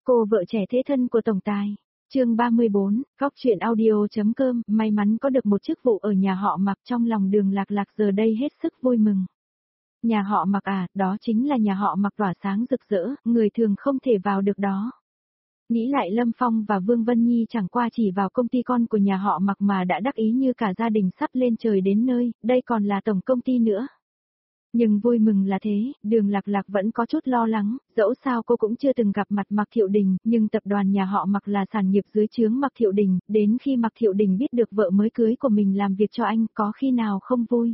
Cô vợ trẻ thế thân của tổng tài. Chương 34, góc truyện audio.com, may mắn có được một chức vụ ở nhà họ Mạc, trong lòng Đường Lạc Lạc giờ đây hết sức vui mừng. Nhà họ Mạc à, đó chính là nhà họ Mạc tỏa sáng rực rỡ, người thường không thể vào được đó. Nghĩ lại Lâm Phong và Vương Vân Nhi chẳng qua chỉ vào công ty con của nhà họ Mạc mà đã đắc ý như cả gia đình sắp lên trời đến nơi, đây còn là tổng công ty nữa. Nhưng vui mừng là thế, Đường Lạc Lạc vẫn có chút lo lắng, dẫu sao cô cũng chưa từng gặp mặt Mạc Thiệu Đình, nhưng tập đoàn nhà họ Mạc là sản nghiệp dưới trướng Mạc Thiệu Đình, đến khi Mạc Thiệu Đình biết được vợ mới cưới của mình làm việc cho anh, có khi nào không vui.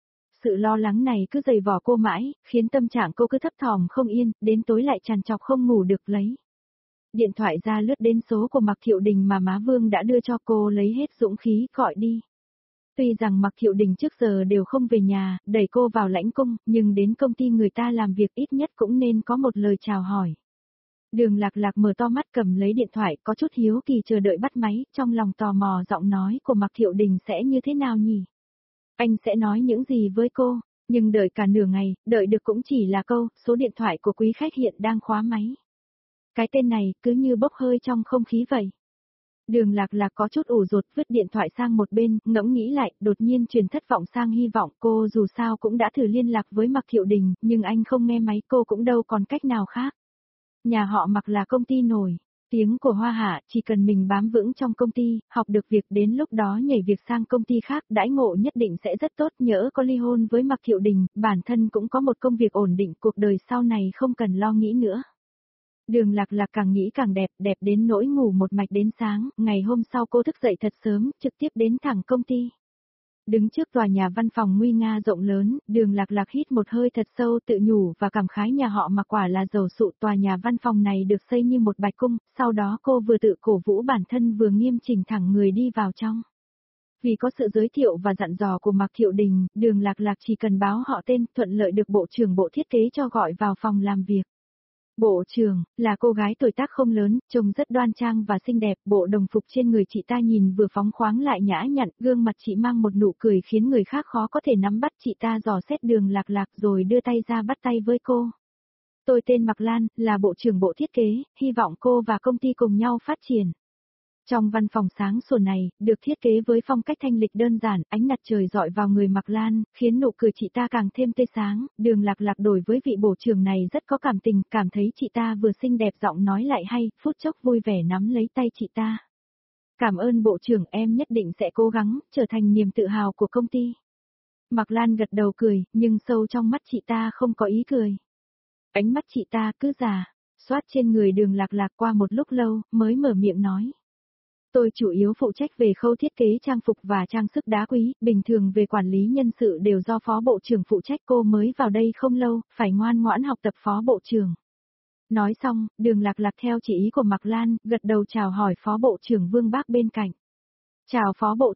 Sự lo lắng này cứ dày vò cô mãi, khiến tâm trạng cô cứ thấp thỏm không yên, đến tối lại trằn trọc không ngủ được lấy. Điện thoại ra lướt đến số của Mạc Thiệu Đình mà má Vương đã đưa cho cô, lấy hết dũng khí gọi đi. Tuy rằng Mạc Thiệu Đình trước giờ đều không về nhà, đẩy cô vào lãnh cung, nhưng đến công ty người ta làm việc ít nhất cũng nên có một lời chào hỏi. Đường Lạc Lạc mở to mắt cầm lấy điện thoại, có chút hiếu kỳ chờ đợi bắt máy, trong lòng tò mò giọng nói của Mạc Thiệu Đình sẽ như thế nào nhỉ? Anh sẽ nói những gì với cô? Nhưng đợi cả nửa ngày, đợi được cũng chỉ là câu, số điện thoại của quý khách hiện đang khóa máy. Cái tên này cứ như bốc hơi trong không khí vậy. Đường Lạc Lạc có chút ủ rột vứt điện thoại sang một bên, ngẫm nghĩ lại, đột nhiên chuyển thất vọng sang hy vọng. Cô dù sao cũng đã thử liên lạc với Mạc Thiệu Đình, nhưng anh không nghe máy, cô cũng đâu còn cách nào khác. Nhà họ Mạc là công ty nổi tiếng của Hoa Hạ, chỉ cần mình bám vững trong công ty, học được việc đến lúc đó nhảy việc sang công ty khác, đãi ngộ nhất định sẽ rất tốt. Nhỡ có ly hôn với Mạc Thiệu Đình, bản thân cũng có một công việc ổn định, cuộc đời sau này không cần lo nghĩ nữa. Đường Lạc Lạc càng nghĩ càng đẹp, đẹp đến nỗi ngủ một mạch đến sáng, ngày hôm sau cô thức dậy thật sớm, trực tiếp đến thẳng công ty. Đứng trước tòa nhà văn phòng nguy nga rộng lớn, Đường Lạc Lạc hít một hơi thật sâu tự nhủ và cảm khái nhà họ Mạc quả là giàu sụ. Tòa nhà văn phòng này được xây như một bạch cung, sau đó cô vừa tự cổ vũ bản thân vừa nghiêm chỉnh thẳng người đi vào trong. Vì có sự giới thiệu và dặn dò của Mạc Thiệu Đình, Đường Lạc Lạc chỉ cần báo họ tên, thuận lợi được bộ trưởng bộ thiết kế cho gọi vào phòng làm việc. Bộ trưởng, là cô gái tuổi tác không lớn, trông rất đoan trang và xinh đẹp, bộ đồng phục trên người chị ta nhìn vừa phóng khoáng lại nhã nhặn, gương mặt chị mang một nụ cười khiến người khác khó có thể nắm bắt. Chị ta dò xét Đường Lạc Lạc rồi đưa tay ra bắt tay với cô. Tôi tên Mạc Lan, là bộ trưởng bộ thiết kế, hy vọng cô và công ty cùng nhau phát triển. Trong văn phòng sáng sủa này, được thiết kế với phong cách thanh lịch đơn giản, ánh mặt trời rọi vào người Mạc Lan, khiến nụ cười chị ta càng thêm tươi sáng. Đường Lạc Lạc đối với vị bộ trưởng này rất có cảm tình, cảm thấy chị ta vừa xinh đẹp giọng nói lại hay, phút chốc vui vẻ nắm lấy tay chị ta. Cảm ơn bộ trưởng, em nhất định sẽ cố gắng, trở thành niềm tự hào của công ty. Mạc Lan gật đầu cười, nhưng sâu trong mắt chị ta không có ý cười. Ánh mắt chị ta cứ già, xoát trên người Đường Lạc Lạc qua một lúc lâu, mới mở miệng nói. Tôi chủ yếu phụ trách về khâu thiết kế trang phục và trang sức đá quý, bình thường về quản lý nhân sự đều do phó bộ trưởng phụ trách. Cô mới vào đây không lâu, phải ngoan ngoãn học tập phó bộ trưởng. Nói xong, Đường Lạc Lạc theo chỉ ý của Mạc Lan, gật đầu chào hỏi phó bộ trưởng Vương Bác bên cạnh. Chào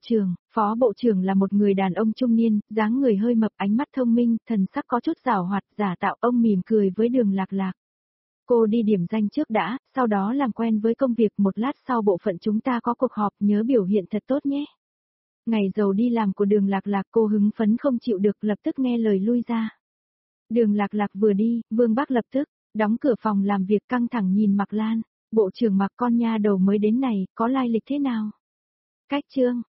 phó bộ trưởng là một người đàn ông trung niên, dáng người hơi mập, ánh mắt thông minh, thần sắc có chút giảo hoạt, giả tạo. Ông mỉm cười với Đường Lạc Lạc. Cô đi điểm danh trước đã, sau đó làm quen với công việc, một lát sau bộ phận chúng ta có cuộc họp, nhớ biểu hiện thật tốt nhé. Ngày đầu đi làm của Đường Lạc Lạc, cô hứng phấn không chịu được, lập tức nghe lời lui ra. Đường Lạc Lạc vừa đi, Vương Bác lập tức đóng cửa phòng làm việc, căng thẳng nhìn Mạc Lan. Bộ trưởng Mạc, con nha đầu mới đến này, có lai lịch thế nào? Cách trương,